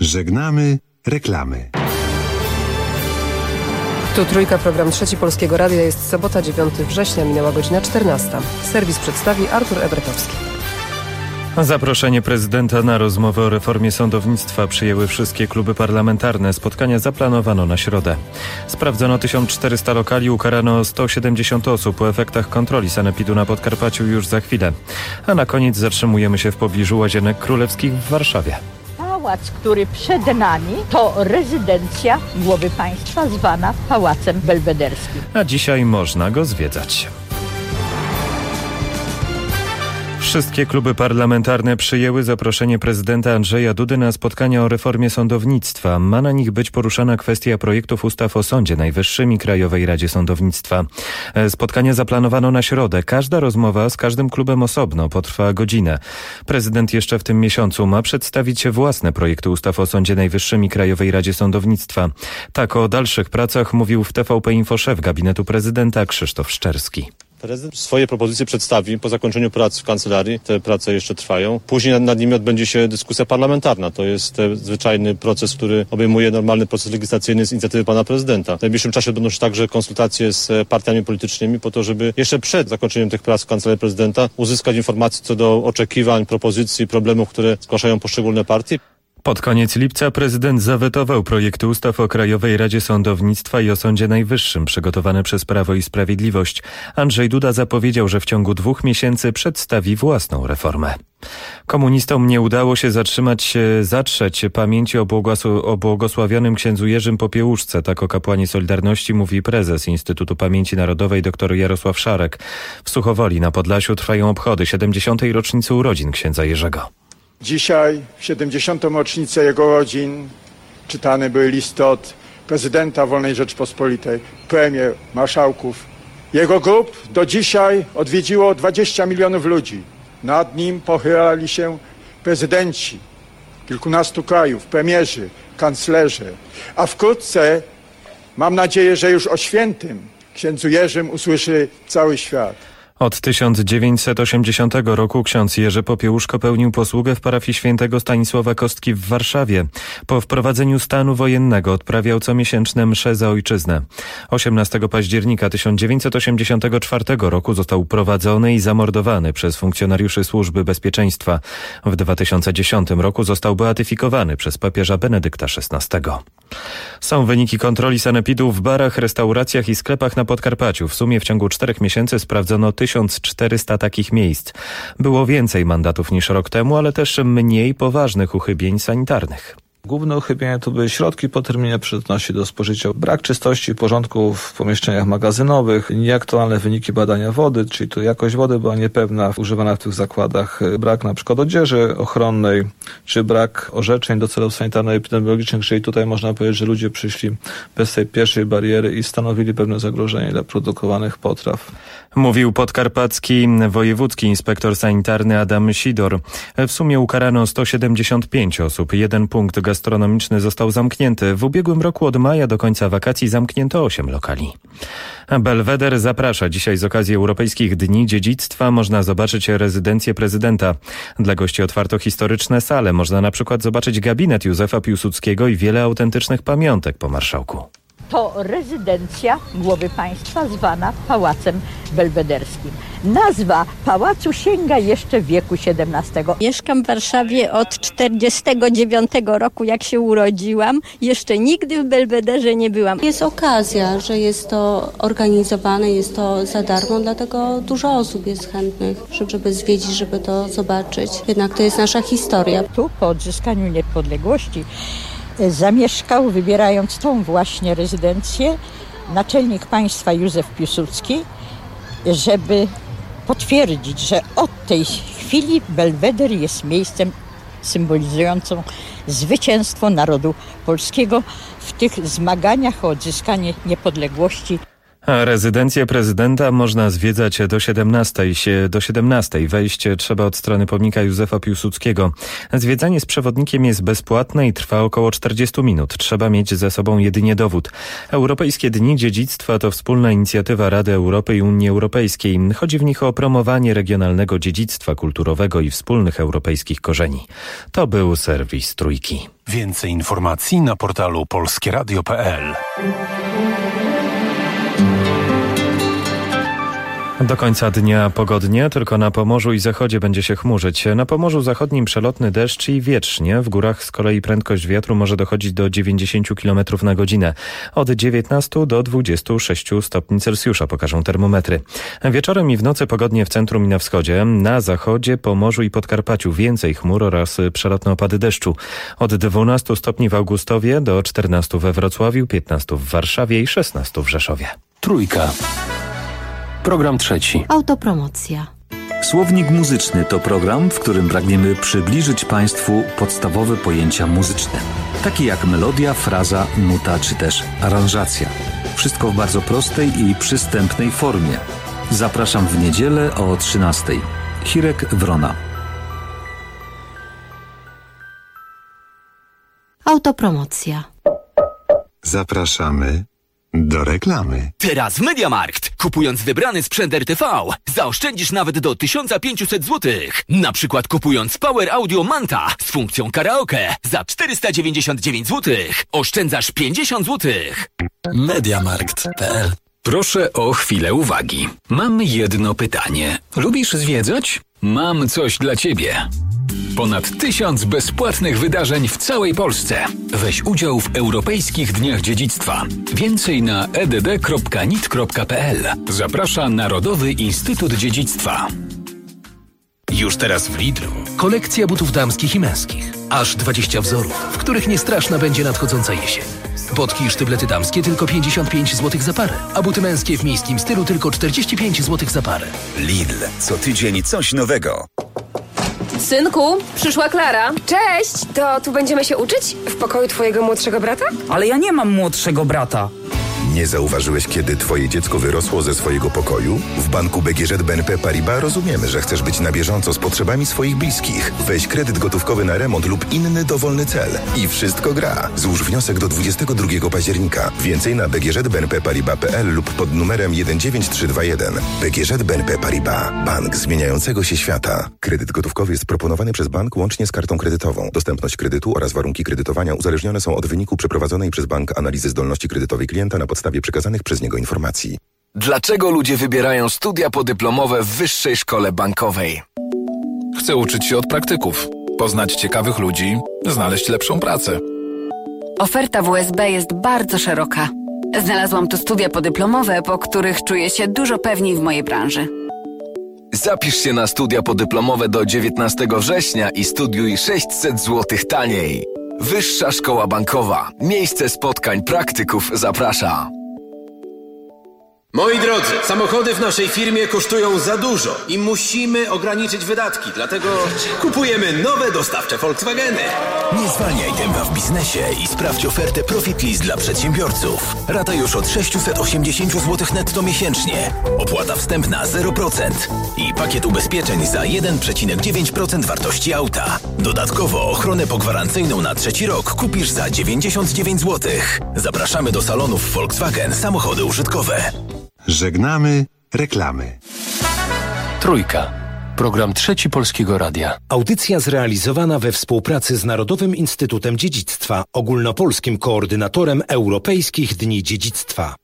Żegnamy reklamy. Tu Trójka, program Trzeci Polskiego Radia. Jest sobota, 9 września, minęła godzina 14. Serwis przedstawi Artur Ebretowski. Zaproszenie prezydenta na rozmowę o reformie sądownictwa przyjęły wszystkie kluby parlamentarne. Spotkania zaplanowano na środę. Sprawdzono 1400 lokali, ukarano 170 osób. O efektach kontroli sanepidu na Podkarpaciu już za chwilę. A na koniec zatrzymujemy się w pobliżu Łazienek Królewskich w Warszawie. Pałac, który przed nami, to rezydencja głowy państwa zwana Pałacem Belwederskim. A dzisiaj można go zwiedzać. Wszystkie kluby parlamentarne przyjęły zaproszenie prezydenta Andrzeja Dudy na spotkania o reformie sądownictwa. Ma na nich być poruszana kwestia projektów ustaw o Sądzie Najwyższym i Krajowej Radzie Sądownictwa. Spotkanie zaplanowano na środę. Każda rozmowa z każdym klubem osobno potrwa godzinę. Prezydent jeszcze w tym miesiącu ma przedstawić własne projekty ustaw o Sądzie Najwyższym i Krajowej Radzie Sądownictwa. Tak o dalszych pracach mówił w TVP Info szef gabinetu prezydenta Krzysztof Szczerski. Prezydent swoje propozycje przedstawi po zakończeniu prac w kancelarii. Te prace jeszcze trwają. Później nad nimi odbędzie się dyskusja parlamentarna. To jest zwyczajny proces, który obejmuje normalny proces legislacyjny z inicjatywy pana prezydenta. W najbliższym czasie odbędą się także konsultacje z partiami politycznymi po to, żeby jeszcze przed zakończeniem tych prac w kancelarii prezydenta uzyskać informacje co do oczekiwań, propozycji, problemów, które zgłaszają poszczególne partie. Pod koniec lipca prezydent zawetował projekty ustaw o Krajowej Radzie Sądownictwa i o Sądzie Najwyższym przygotowane przez Prawo i Sprawiedliwość. Andrzej Duda zapowiedział, że w ciągu 2 miesięcy przedstawi własną reformę. Komunistom nie udało się zatrzeć pamięci o błogosławionym księdzu Jerzym Popiełuszce. Tak o kapłanie Solidarności mówi prezes Instytutu Pamięci Narodowej dr Jarosław Szarek. W Suchowoli na Podlasiu trwają obchody 70. rocznicy urodzin księdza Jerzego. Dzisiaj, w 70. rocznicę jego urodzin, czytane były listy od prezydenta Wolnej Rzeczpospolitej, premier, marszałków. Jego grób do dzisiaj odwiedziło 20 milionów ludzi. Nad nim pochylali się prezydenci kilkunastu krajów, premierzy, kanclerze. A wkrótce, mam nadzieję, że już o świętym księdzu Jerzym usłyszy cały świat. Od 1980 roku ksiądz Jerzy Popiełuszko pełnił posługę w parafii świętego Stanisława Kostki w Warszawie. Po wprowadzeniu stanu wojennego odprawiał comiesięczne msze za ojczyznę. 18 października 1984 roku został uprowadzony i zamordowany przez funkcjonariuszy Służby Bezpieczeństwa. W 2010 roku został beatyfikowany przez papieża Benedykta XVI. Są wyniki kontroli sanepidu w barach, restauracjach i sklepach na Podkarpaciu. W sumie w ciągu 4 miesięcy sprawdzono 1400 takich miejsc. Było więcej mandatów niż rok temu, ale też mniej poważnych uchybień sanitarnych. Główne uchybienia to były środki po terminie przydatności do spożycia, brak czystości i porządku w pomieszczeniach magazynowych, nieaktualne wyniki badania wody, czyli tu jakość wody była niepewna używana w tych zakładach, brak na przykład odzieży ochronnej, czy brak orzeczeń do celów sanitarno-epidemiologicznych, czyli tutaj można powiedzieć, że ludzie przyszli bez tej pierwszej bariery i stanowili pewne zagrożenie dla produkowanych potraw. Mówił podkarpacki wojewódzki inspektor sanitarny Adam Sidor. W sumie ukarano 175 osób. 1 punkt gastronomiczny został zamknięty. W ubiegłym roku od maja do końca wakacji zamknięto 8 lokali. Belweder zaprasza. Dzisiaj z okazji Europejskich Dni Dziedzictwa można zobaczyć rezydencję prezydenta. Dla gości otwarto historyczne sale. Można na przykład zobaczyć gabinet Józefa Piłsudskiego i wiele autentycznych pamiątek po marszałku. To rezydencja głowy państwa zwana Pałacem Belwederskim. Nazwa pałacu sięga jeszcze wieku XVII. Mieszkam w Warszawie od 1949 roku, jak się urodziłam. Jeszcze nigdy w Belwederze nie byłam. Jest okazja, że jest to organizowane, jest to za darmo, dlatego dużo osób jest chętnych, żeby zwiedzić, żeby to zobaczyć. Jednak to jest nasza historia. Tu po odzyskaniu niepodległości zamieszkał, wybierając tą właśnie rezydencję, naczelnik państwa Józef Piłsudski, żeby potwierdzić, że od tej chwili Belweder jest miejscem symbolizującym zwycięstwo narodu polskiego w tych zmaganiach o odzyskanie niepodległości. A rezydencję prezydenta można zwiedzać do 17. Wejście trzeba od strony pomnika Józefa Piłsudskiego. Zwiedzanie z przewodnikiem jest bezpłatne i trwa około 40 minut. Trzeba mieć ze sobą jedynie dowód. Europejskie Dni Dziedzictwa to wspólna inicjatywa Rady Europy i Unii Europejskiej. Chodzi w nich o promowanie regionalnego dziedzictwa kulturowego i wspólnych europejskich korzeni. To był serwis Trójki. Więcej informacji na portalu polskieradio.pl. Do końca dnia pogodnie, tylko na Pomorzu i zachodzie będzie się chmurzyć. Na Pomorzu Zachodnim przelotny deszcz i wietrznie. W górach z kolei prędkość wiatru może dochodzić do 90 km na godzinę. Od 19 do 26 stopni Celsjusza pokażą termometry. Wieczorem i w nocy pogodnie w centrum i na wschodzie. Na zachodzie, Pomorzu i Podkarpaciu więcej chmur oraz przelotne opady deszczu. Od 12 stopni w Augustowie do 14 we Wrocławiu, 15 w Warszawie i 16 w Rzeszowie. Trójka. Program trzeci. Autopromocja. Słownik muzyczny to program, w którym pragniemy przybliżyć Państwu podstawowe pojęcia muzyczne, takie jak melodia, fraza, nuta czy też aranżacja. Wszystko w bardzo prostej i przystępnej formie. Zapraszam w niedzielę o 13:00. Hirek Wrona. Autopromocja. Zapraszamy do reklamy. Teraz w MediaMarkt. Kupując wybrany sprzęt RTV, zaoszczędzisz nawet do 1500 zł. Na przykład kupując Power Audio Manta z funkcją karaoke za 499 zł. Oszczędzasz 50 zł. MediaMarkt.pl. Proszę o chwilę uwagi. Mam jedno pytanie. Lubisz zwiedzać? Mam coś dla Ciebie. Ponad 1000 bezpłatnych wydarzeń w całej Polsce. Weź udział w Europejskich Dniach Dziedzictwa. Więcej na edd.nit.pl. Zaprasza Narodowy Instytut Dziedzictwa. Już teraz w Lidlu. Kolekcja butów damskich i męskich. Aż 20 wzorów, w których nie straszna będzie nadchodząca jesień. Botki i sztyblety damskie tylko 55 zł za parę, a buty męskie w miejskim stylu tylko 45 zł za parę. Lidl. Co tydzień coś nowego. Synku, przyszła Klara. Cześć! To tu będziemy się uczyć? W pokoju twojego młodszego brata? Ale ja nie mam młodszego brata. Nie zauważyłeś, kiedy twoje dziecko wyrosło ze swojego pokoju? W banku BGŻ BNP Paribas rozumiemy, że chcesz być na bieżąco z potrzebami swoich bliskich. Weź kredyt gotówkowy na remont lub inny dowolny cel. I wszystko gra. Złóż wniosek do 22 października. Więcej na bgżbnpparibas.pl lub pod numerem 19321. BGŻ BNP Paribas. Bank zmieniającego się świata. Kredyt gotówkowy jest proponowany przez bank łącznie z kartą kredytową. Dostępność kredytu oraz warunki kredytowania uzależnione są od wyniku przeprowadzonej przez bank analizy zdolności kredytowej klienta na podstawie przekazanych przez niego informacji. Dlaczego ludzie wybierają studia podyplomowe w Wyższej Szkole Bankowej? Chcę uczyć się od praktyków, poznać ciekawych ludzi, znaleźć lepszą pracę. Oferta WSB jest bardzo szeroka. Znalazłam tu studia podyplomowe, po których czuję się dużo pewniej w mojej branży. Zapisz się na studia podyplomowe do 19 września i studiuj 600 zł taniej. Wyższa Szkoła Bankowa. Miejsce spotkań praktyków zaprasza. Moi drodzy, samochody w naszej firmie kosztują za dużo i musimy ograniczyć wydatki, dlatego kupujemy nowe dostawcze Volkswageny. Nie zwalniaj tempa w biznesie i sprawdź ofertę Profit Lease dla przedsiębiorców. Rata już od 680 zł netto miesięcznie. Opłata wstępna 0% i pakiet ubezpieczeń za 1,9% wartości auta. Dodatkowo ochronę pogwarancyjną na 3. rok kupisz za 99 zł. Zapraszamy do salonów Volkswagen Samochody Użytkowe. Żegnamy reklamy. Trójka. Program trzeci Polskiego Radia. Audycja zrealizowana we współpracy z Narodowym Instytutem Dziedzictwa, ogólnopolskim koordynatorem Europejskich Dni Dziedzictwa.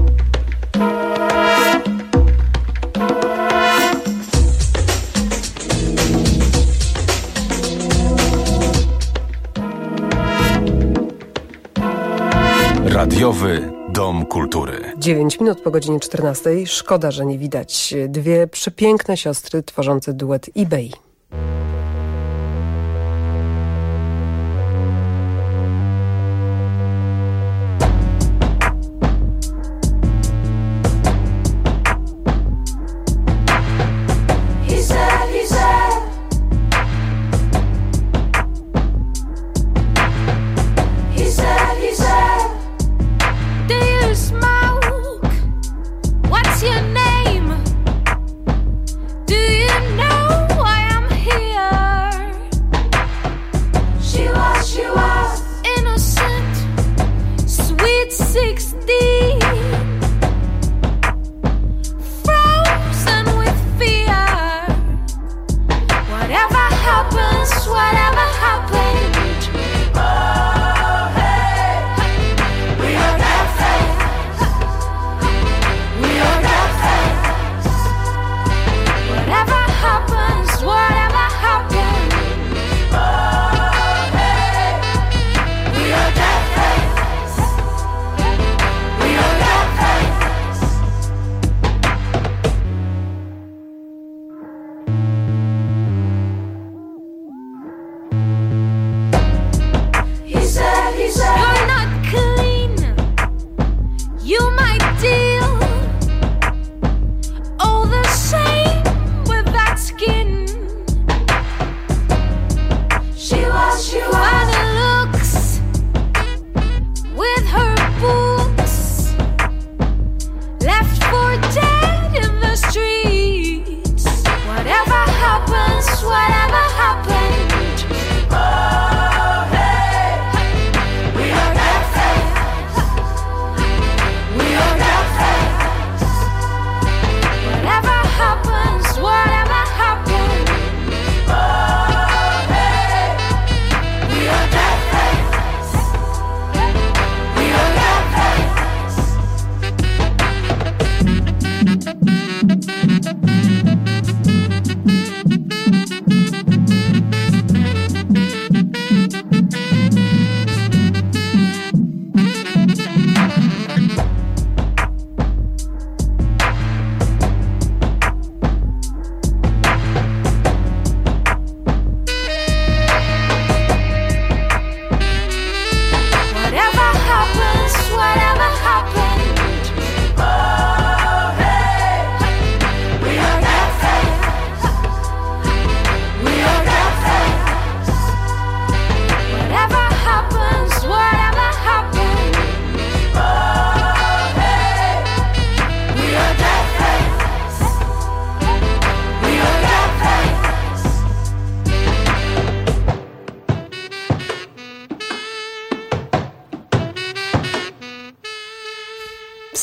Radiowy Dom Kultury. 9 minut po godzinie 14. Szkoda, że nie widać. Dwie przepiękne siostry tworzące duet eBay.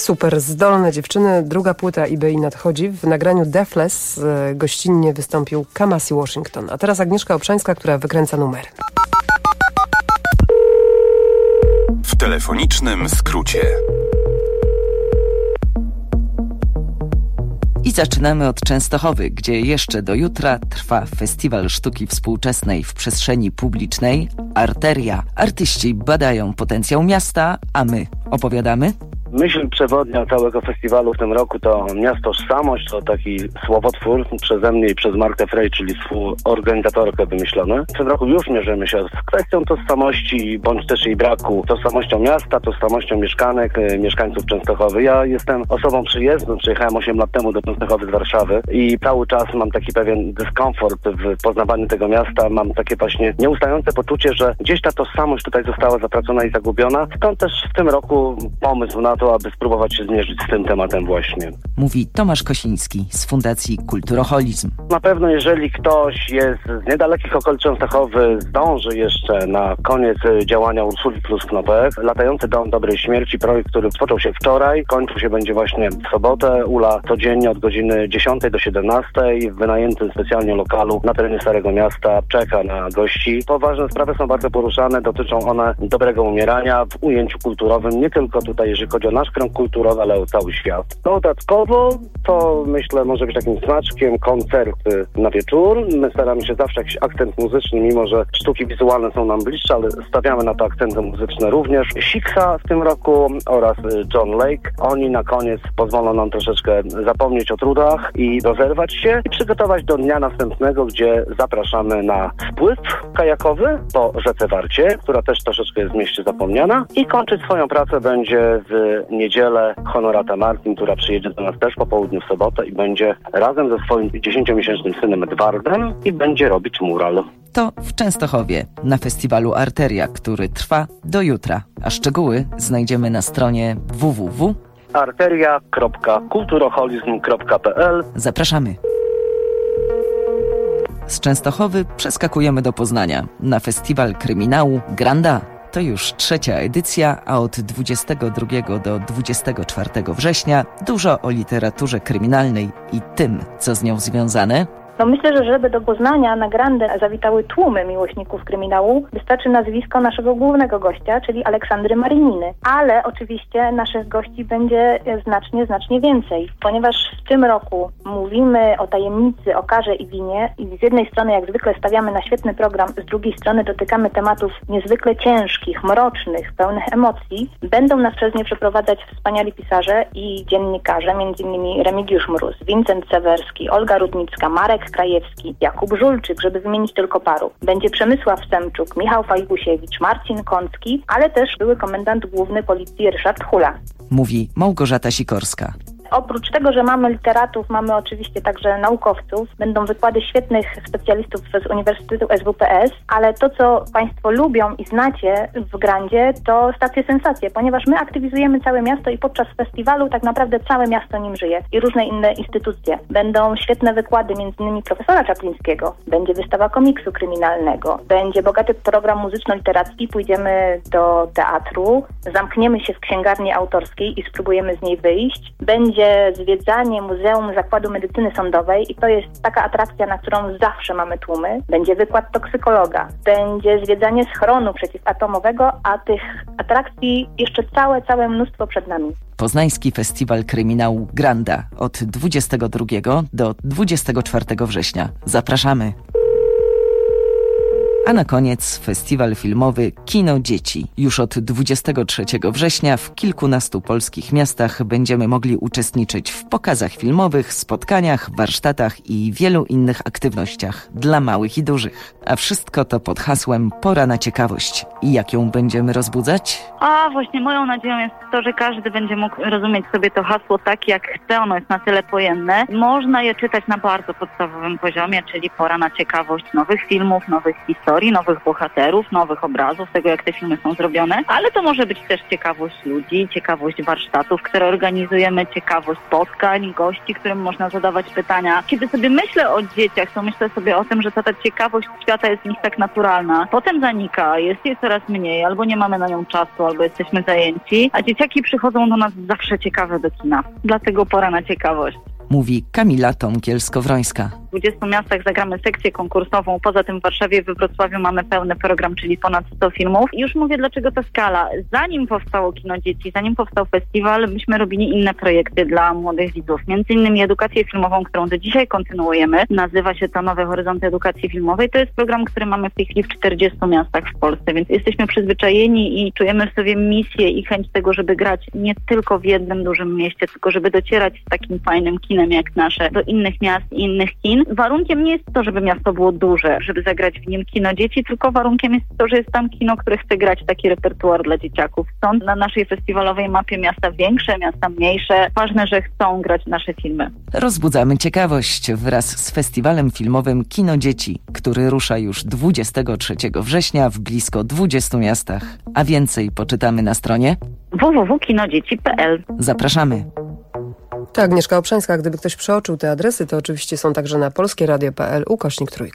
Super zdolne dziewczyny. Druga płyta eBay nadchodzi. W nagraniu Deathless gościnnie wystąpił Kamasi Washington. A teraz Agnieszka Obszańska, która wykręca numery. W telefonicznym skrócie. I zaczynamy od Częstochowy, gdzie jeszcze do jutra trwa Festiwal Sztuki Współczesnej w przestrzeni publicznej Arteria. Artyści badają potencjał miasta, a my opowiadamy. Myśl przewodnia całego festiwalu w tym roku to miastożsamość, to taki słowotwór przeze mnie i przez Martę Frey, czyli organizatorkę wymyślony. W tym roku już mierzymy się z kwestią tożsamości, bądź też jej braku, tożsamością miasta, tożsamością mieszkańców Częstochowy. Ja jestem osobą przyjezdną, przyjechałem 8 lat temu do Częstochowy z Warszawy i cały czas mam taki pewien dyskomfort w poznawaniu tego miasta. Mam takie właśnie nieustające poczucie, że gdzieś ta tożsamość tutaj została zatracona i zagubiona. Stąd też w tym roku pomysł na to, aby spróbować się zmierzyć z tym tematem właśnie. Mówi Tomasz Kosiński z Fundacji Kulturoholizm. Na pewno jeżeli ktoś jest z niedalekich okolic Częstochowy, zdąży jeszcze na koniec działania Ursuli plus Knopek, Latający Dom Dobrej Śmierci, projekt, który rozpoczął się wczoraj, kończył się będzie właśnie w sobotę. Ula codziennie od godziny 10 do 17 w wynajętym specjalnie lokalu na terenie Starego Miasta czeka na gości. Poważne sprawy są bardzo poruszane, dotyczą one dobrego umierania w ujęciu kulturowym, nie tylko tutaj, jeżeli chodzi o nasz krąg kulturowy, ale o cały świat. Dodatkowo to myślę może być takim smaczkiem koncerty na wieczór. My staramy się zawsze jakiś akcent muzyczny, mimo że sztuki wizualne są nam bliższe, ale stawiamy na to akcenty muzyczne również. Siksa w tym roku oraz John Lake. Oni na koniec pozwolą nam troszeczkę zapomnieć o trudach i rozerwać się i przygotować do dnia następnego, gdzie zapraszamy na spływ kajakowy po rzece Warcie, która też troszeczkę jest w mieście zapomniana, i kończyć swoją pracę będzie w niedzielę Honorata Martin, która przyjedzie do nas też po południu w sobotę i będzie razem ze swoim 10-miesięcznym synem Edwardem i będzie robić mural. To w Częstochowie na festiwalu Arteria, który trwa do jutra, a szczegóły znajdziemy na stronie www.arteria.kulturoholizm.pl. Zapraszamy. Z Częstochowy przeskakujemy do Poznania na festiwal kryminału Granda. To już 3. edycja, a od 22 do 24 września dużo o literaturze kryminalnej i tym, co z nią związane. No myślę, że żeby do Poznania na Grandę zawitały tłumy miłośników kryminału, wystarczy nazwisko naszego głównego gościa, czyli Aleksandry Maryniny. Ale oczywiście naszych gości będzie znacznie więcej, ponieważ w tym roku mówimy o tajemnicy, o karze i winie i z jednej strony jak zwykle stawiamy na świetny program, z drugiej strony dotykamy tematów niezwykle ciężkich, mrocznych, pełnych emocji. Będą nas przez nie przeprowadzać wspaniali pisarze i dziennikarze, m.in. Remigiusz Mróz, Wincent Sewerski, Olga Rudnicka, Marek Krajewski, Jakub Żulczyk, żeby wymienić tylko paru. Będzie Przemysław Semczuk, Michał Fajgusiewicz, Marcin Kącki, ale też były komendant główny policji Ryszard Hula. Mówi Małgorzata Sikorska. Oprócz tego, że mamy literatów, mamy oczywiście także naukowców. Będą wykłady świetnych specjalistów z Uniwersytetu SWPS, ale to, co Państwo lubią i znacie w Grandzie, to stacje sensacje, ponieważ my aktywizujemy całe miasto i podczas festiwalu tak naprawdę całe miasto nim żyje i różne inne instytucje. Będą świetne wykłady, m.in. profesora Czaplińskiego, będzie wystawa komiksu kryminalnego, będzie bogaty program muzyczno-literacki, pójdziemy do teatru, zamkniemy się w księgarni autorskiej i spróbujemy z niej wyjść. Będzie zwiedzanie Muzeum Zakładu Medycyny Sądowej i to jest taka atrakcja, na którą zawsze mamy tłumy. Będzie wykład toksykologa, będzie zwiedzanie schronu przeciwatomowego, a tych atrakcji jeszcze całe mnóstwo przed nami. Poznański Festiwal Kryminału Granda od 22 do 24 września. Zapraszamy. A na koniec festiwal filmowy Kino Dzieci. Już od 23 września w kilkunastu polskich miastach będziemy mogli uczestniczyć w pokazach filmowych, spotkaniach, warsztatach i wielu innych aktywnościach dla małych i dużych. A wszystko to pod hasłem Pora na ciekawość. I jak ją będziemy rozbudzać? A właśnie moją nadzieją jest to, że każdy będzie mógł rozumieć sobie to hasło tak, jak chce. Ono jest na tyle pojemne. Można je czytać na bardzo podstawowym poziomie, czyli pora na ciekawość nowych filmów, nowych historii, historii, nowych bohaterów, nowych obrazów, tego jak te filmy są zrobione, ale to może być też ciekawość ludzi, ciekawość warsztatów, które organizujemy, ciekawość spotkań, gości, którym można zadawać pytania. Kiedy sobie myślę o dzieciach, to myślę sobie o tym, że ta ciekawość świata jest w nich tak naturalna. Potem zanika, jest jej coraz mniej, albo nie mamy na nią czasu, albo jesteśmy zajęci, a dzieciaki przychodzą do nas zawsze ciekawe do kina. Dlatego pora na ciekawość. Mówi Kamila Tomkiel-Skowrońska. W 20 miastach zagramy sekcję konkursową. Poza tym w Warszawie, we Wrocławiu mamy pełny program, czyli ponad 100 filmów. I już mówię, dlaczego ta skala. Zanim powstało Kino Dzieci, zanim powstał festiwal, myśmy robili inne projekty dla młodych widzów. Między innymi edukację filmową, którą do dzisiaj kontynuujemy. Nazywa się to Nowe Horyzonty Edukacji Filmowej. To jest program, który mamy w tej chwili w 40 miastach w Polsce, więc jesteśmy przyzwyczajeni i czujemy w sobie misję i chęć tego, żeby grać nie tylko w jednym dużym mieście, tylko żeby docierać z takim fajnym kinem jak nasze do innych miast i innych kin. Warunkiem nie jest to, żeby miasto było duże, żeby zagrać w nim kino dzieci, tylko warunkiem jest to, że jest tam kino, które chce grać taki repertuar dla dzieciaków. Stąd na naszej festiwalowej mapie miasta większe, miasta mniejsze. Ważne, że chcą grać nasze filmy. Rozbudzamy ciekawość wraz z festiwalem filmowym Kino Dzieci, który rusza już 23 września w blisko 20 miastach. A więcej poczytamy na stronie www.kinodzieci.pl. Zapraszamy. Tak, Agnieszka Obszańska, gdyby ktoś przeoczył te adresy, to oczywiście są także na polskieradio.pl/3.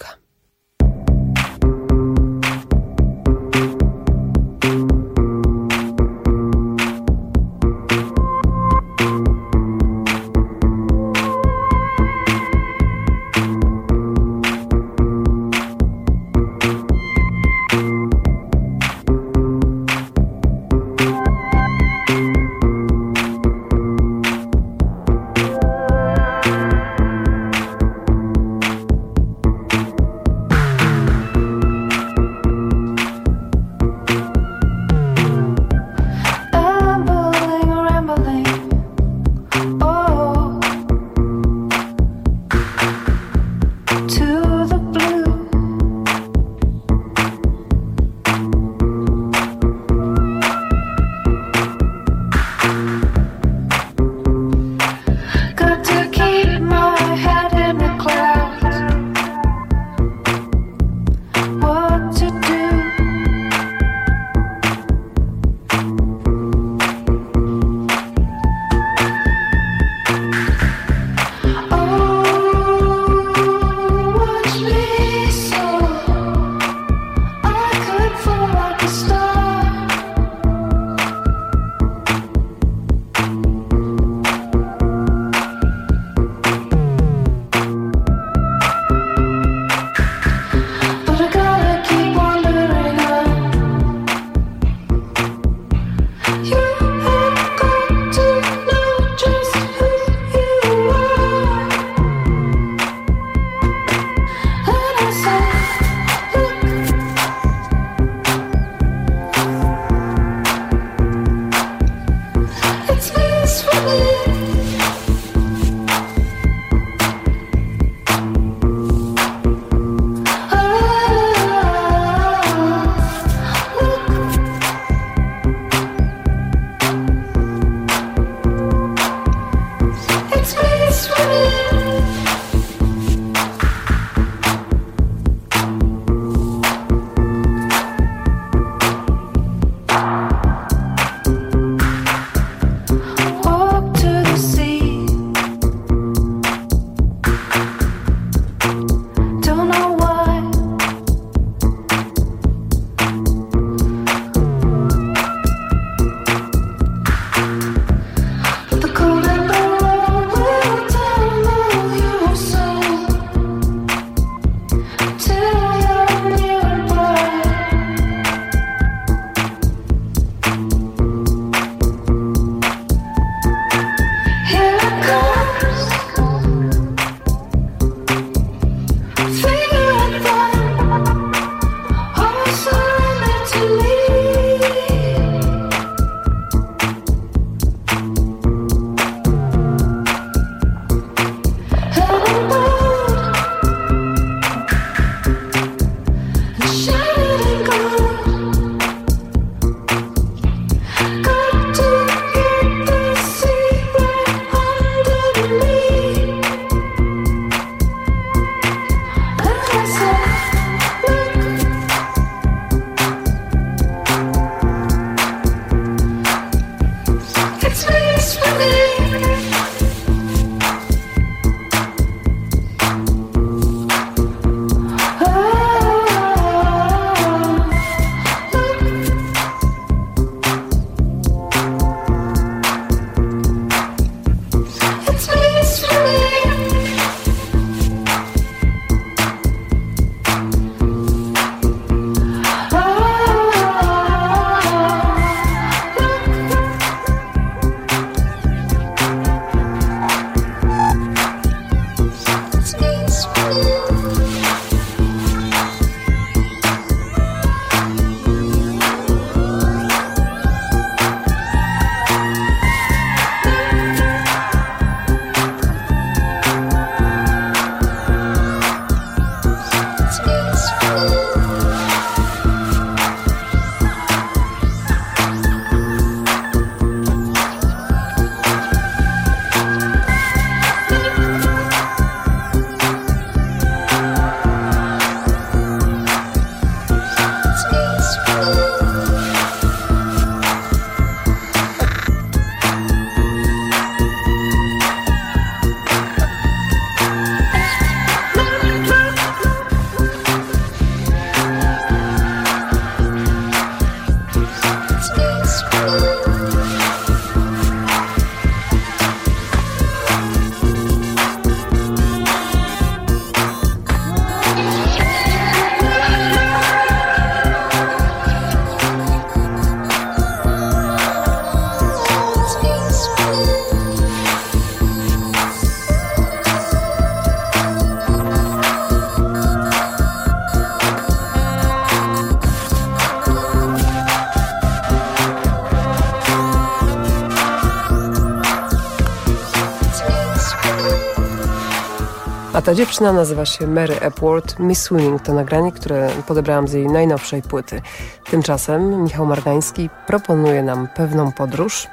A ta dziewczyna nazywa się Mary Epworth. Miss Swimming to nagranie, które podebrałam z jej najnowszej płyty. Tymczasem Michał Margański proponuje nam pewną podróż.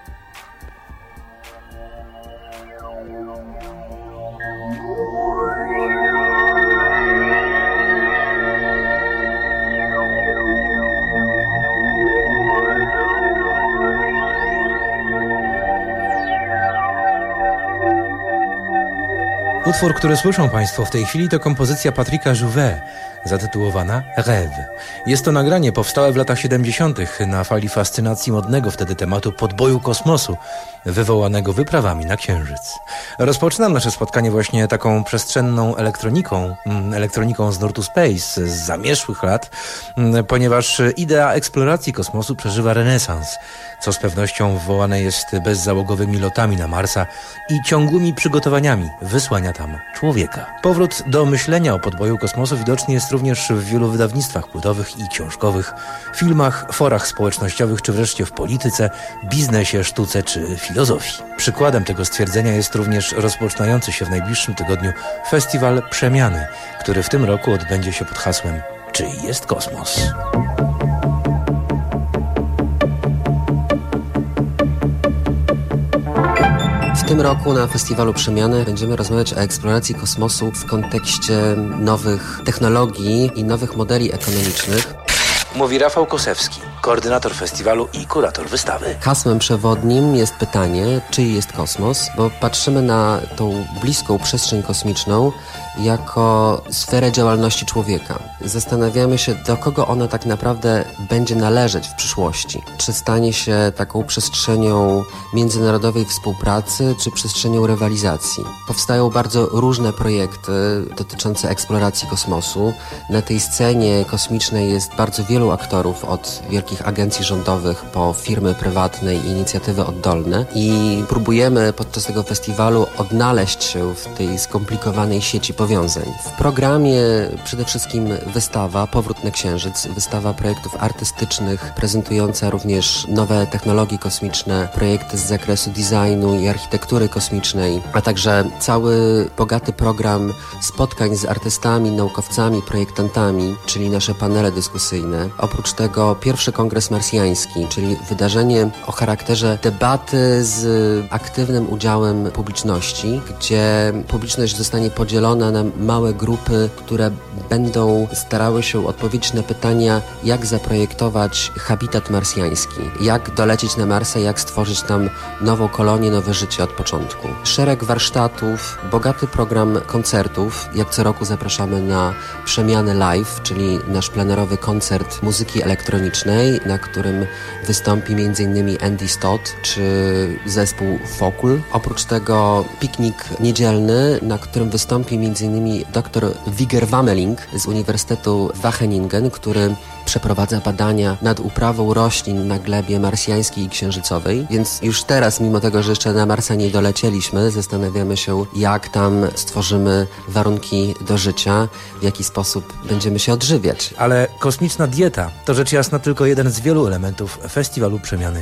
Utwór, który słyszą Państwo w tej chwili, to kompozycja Patricka Jouvet, zatytułowana Rêve. Jest to nagranie powstałe w latach 70. na fali fascynacji modnego wtedy tematu podboju kosmosu, wywołanego wyprawami na Księżyc. Rozpoczynam nasze spotkanie właśnie taką przestrzenną elektroniką z nurtu Space z zamierzchłych lat, ponieważ idea eksploracji kosmosu przeżywa renesans, co z pewnością wywołane jest bezzałogowymi lotami na Marsa i ciągłymi przygotowaniami wysłania tam człowieka. Powrót do myślenia o podboju kosmosu widoczny jest również w wielu wydawnictwach płytowych i książkowych, filmach, forach społecznościowych, czy wreszcie w polityce, biznesie, sztuce czy filozofii. Przykładem tego stwierdzenia jest również rozpoczynający się w najbliższym tygodniu Festiwal Przemiany, który w tym roku odbędzie się pod hasłem Czyj jest kosmos? W tym roku na Festiwalu Przemiany będziemy rozmawiać o eksploracji kosmosu w kontekście nowych technologii i nowych modeli ekonomicznych. Mówi Rafał Kosewski, koordynator festiwalu i kurator wystawy. Hasłem przewodnim jest pytanie, czyj jest kosmos, bo patrzymy na tą bliską przestrzeń kosmiczną jako sferę działalności człowieka. Zastanawiamy się, do kogo ona tak naprawdę będzie należeć w przyszłości. Czy stanie się taką przestrzenią międzynarodowej współpracy, czy przestrzenią rywalizacji. Powstają bardzo różne projekty dotyczące eksploracji kosmosu. Na tej scenie kosmicznej jest bardzo wielu aktorów, od wielkich agencji rządowych po firmy prywatne i inicjatywy oddolne, i próbujemy podczas tego festiwalu odnaleźć się w tej skomplikowanej sieci powiązań. W programie przede wszystkim wystawa Powrót na Księżyc, wystawa projektów artystycznych prezentująca również nowe technologie kosmiczne, projekty z zakresu designu i architektury kosmicznej, a także cały bogaty program spotkań z artystami, naukowcami, projektantami, czyli nasze panele dyskusyjne. Oprócz tego pierwszy kongres marsjański, czyli wydarzenie o charakterze debaty z aktywnym udziałem publiczności, gdzie publiczność zostanie podzielona na małe grupy, które będą starały się odpowiedzieć na pytania, jak zaprojektować habitat marsjański, jak dolecieć na Marsa, jak stworzyć tam nową kolonię, nowe życie od początku. Szereg warsztatów, bogaty program koncertów. Jak co roku zapraszamy na Przemiany Live, czyli nasz plenerowy koncert muzyki elektronicznej, na którym wystąpi m.in. Andy Stott czy zespół Fokul. Oprócz tego piknik niedzielny, na którym wystąpi m.in. dr Wigger Wameling z Uniwersytetu Wageningen, który przeprowadza badania nad uprawą roślin na glebie marsjańskiej i księżycowej, więc już teraz, mimo tego, że jeszcze na Marsa nie dolecieliśmy, zastanawiamy się, jak tam stworzymy warunki do życia, w jaki sposób będziemy się odżywiać. Ale kosmiczna dieta to rzecz jasna tylko jeden z wielu elementów Festiwalu Przemiany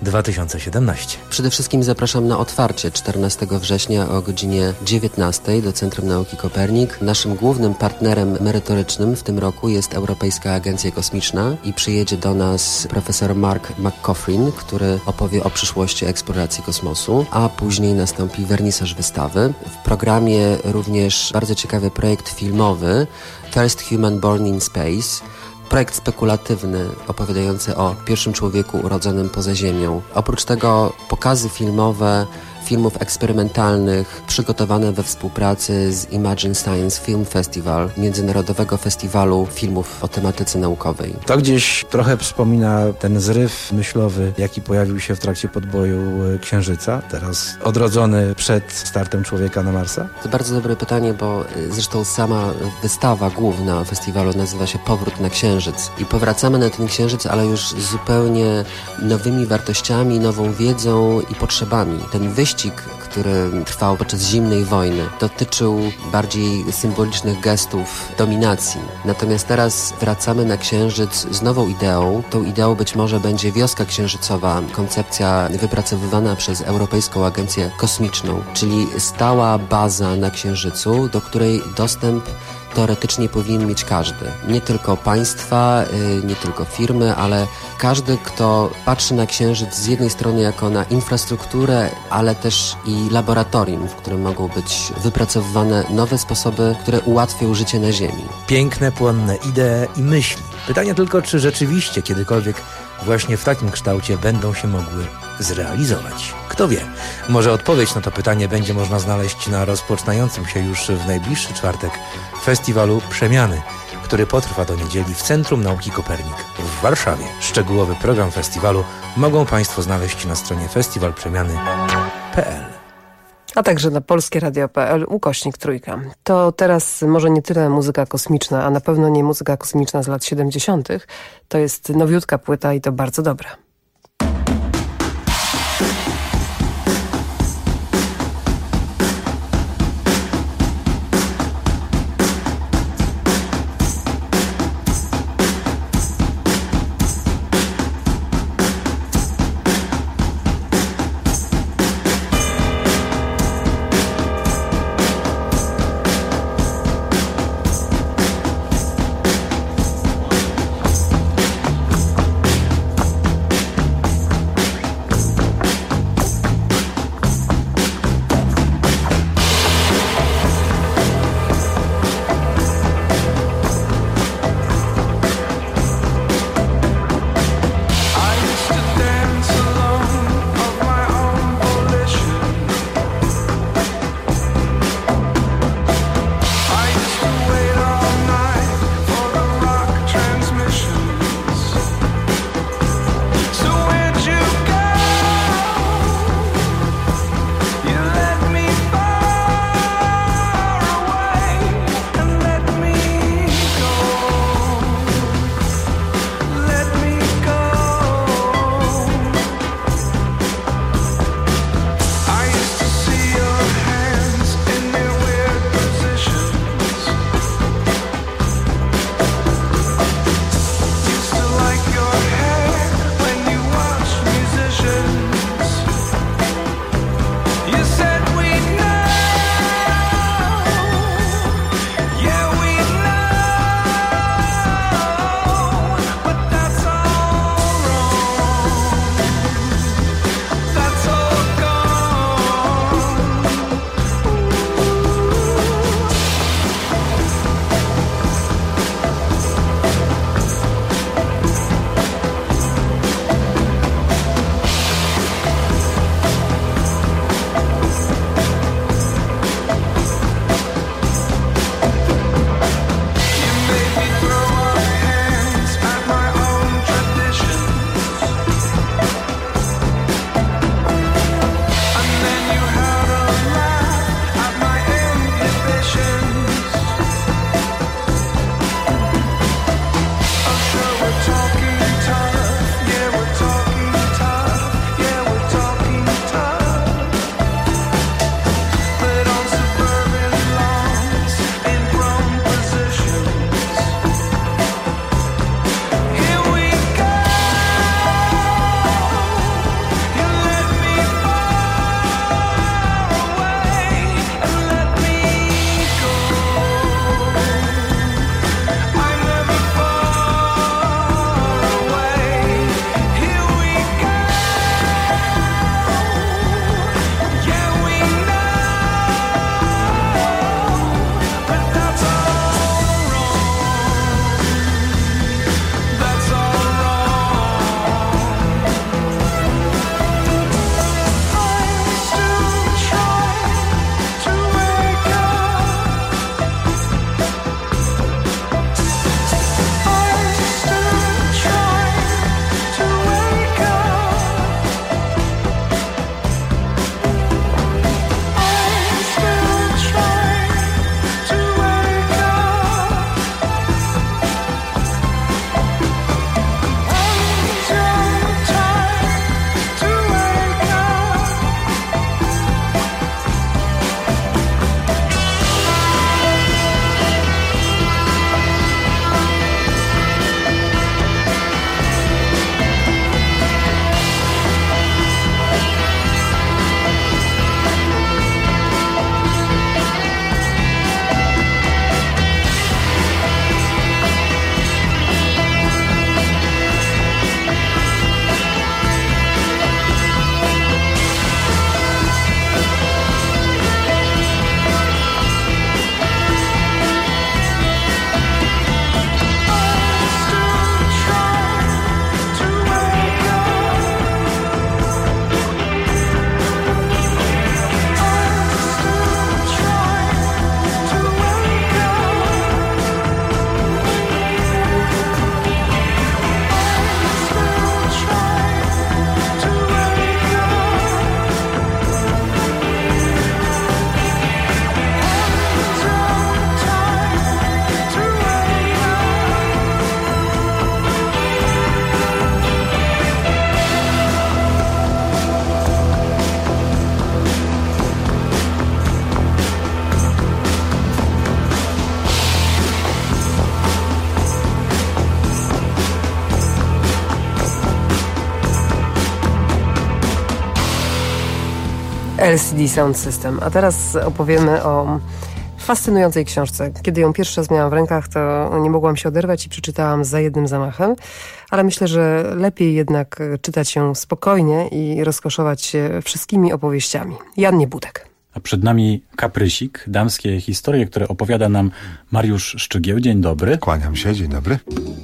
2017. Przede wszystkim zapraszam na otwarcie 14 września o godzinie 19 do Centrum Nauki Kopernik. Naszym głównym partnerem merytorycznym w tym roku jest Europejska Agencja Kosmiczna i przyjedzie do nas profesor Mark McCaffrin, który opowie o przyszłości eksploracji kosmosu, a później nastąpi wernisaż wystawy. W programie również bardzo ciekawy projekt filmowy First Human Born in Space. Projekt spekulatywny opowiadający o pierwszym człowieku urodzonym poza Ziemią. Oprócz tego pokazy filmowe filmów eksperymentalnych przygotowane we współpracy z Imagine Science Film Festival, międzynarodowego festiwalu filmów o tematyce naukowej. To gdzieś trochę przypomina ten zryw myślowy, jaki pojawił się w trakcie podboju Księżyca, teraz odrodzony przed startem człowieka na Marsa? To bardzo dobre pytanie, bo zresztą sama wystawa główna festiwalu nazywa się Powrót na Księżyc. I powracamy na ten Księżyc, ale już z zupełnie nowymi wartościami, nową wiedzą i potrzebami. Ten wyścig wyścig, który trwał podczas zimnej wojny. Dotyczył bardziej symbolicznych gestów dominacji. Natomiast teraz wracamy na Księżyc z nową ideą. Tą ideą być może będzie wioska księżycowa, koncepcja wypracowywana przez Europejską Agencję Kosmiczną, czyli stała baza na Księżycu, do której dostęp teoretycznie powinien mieć każdy. Nie tylko państwa, nie tylko firmy, ale każdy, kto patrzy na Księżyc z jednej strony jako na infrastrukturę, ale też i laboratorium, w którym mogą być wypracowywane nowe sposoby, które ułatwią życie na Ziemi. Piękne, płonne idee i myśli. Pytanie tylko, czy rzeczywiście kiedykolwiek właśnie w takim kształcie będą się mogły zrealizować. Kto wie, może odpowiedź na to pytanie będzie można znaleźć na rozpoczynającym się już w najbliższy czwartek Festiwalu Przemiany, który potrwa do niedzieli w Centrum Nauki Kopernik w Warszawie. Szczegółowy program festiwalu mogą Państwo znaleźć na stronie festiwalprzemiany.pl. A także na polskieradio.pl/3. To teraz może nie tyle muzyka kosmiczna, a na pewno nie muzyka kosmiczna z lat 70. To jest nowiutka płyta i to bardzo dobra. LCD Sound System. A teraz opowiemy o fascynującej książce. Kiedy ją pierwszy raz miałam w rękach, to nie mogłam się oderwać i przeczytałam za jednym zamachem, ale myślę, że lepiej jednak czytać ją spokojnie i rozkoszować się wszystkimi opowieściami. Jan Niebudek. A przed nami Kaprysik, damskie historie, które opowiada nam Mariusz Szczygieł. Dzień dobry. Kłaniam się, dzień dobry.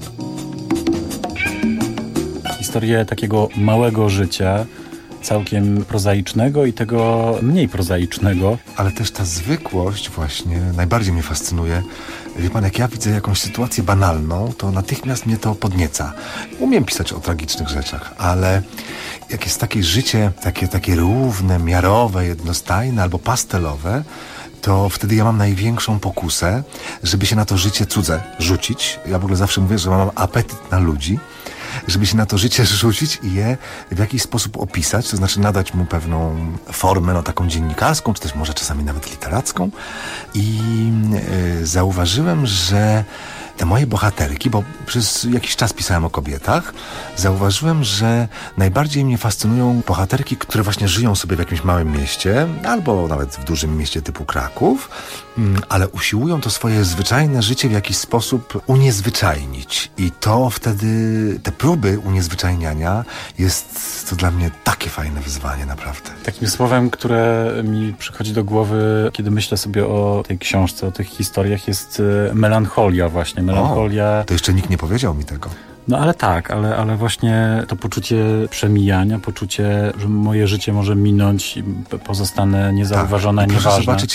Historię takiego małego życia, całkiem prozaicznego i tego mniej prozaicznego. Ale też ta zwykłość właśnie najbardziej mnie fascynuje. Wie pan, jak ja widzę jakąś sytuację banalną, to natychmiast mnie to podnieca. Umiem pisać o tragicznych rzeczach, ale jak jest takie życie, takie równe, miarowe, jednostajne albo pastelowe, to wtedy ja mam największą pokusę, żeby się na to życie cudze rzucić. Ja w ogóle zawsze mówię, że mam apetyt na ludzi, żeby się na to życie rzucić i je w jakiś sposób opisać, to znaczy nadać mu pewną formę, taką dziennikarską, czy też może czasami nawet literacką. I zauważyłem, że te moje bohaterki, bo przez jakiś czas pisałem o kobietach, zauważyłem, że najbardziej mnie fascynują bohaterki, które właśnie żyją sobie w jakimś małym mieście, albo nawet w dużym mieście typu Kraków, ale usiłują to swoje zwyczajne życie w jakiś sposób uniezwyczajnić. I to wtedy, te próby uniezwyczajniania jest to dla mnie takie fajne wyzwanie, naprawdę. Takim słowem, które mi przychodzi do głowy, kiedy myślę sobie o tej książce, o tych historiach, jest melancholia właśnie. Melancholia. To jeszcze nikt nie powiedział mi tego. No ale tak, ale właśnie to poczucie przemijania, poczucie, że moje życie może minąć i pozostanę niezauważone, nieważne. Proszę zobaczyć,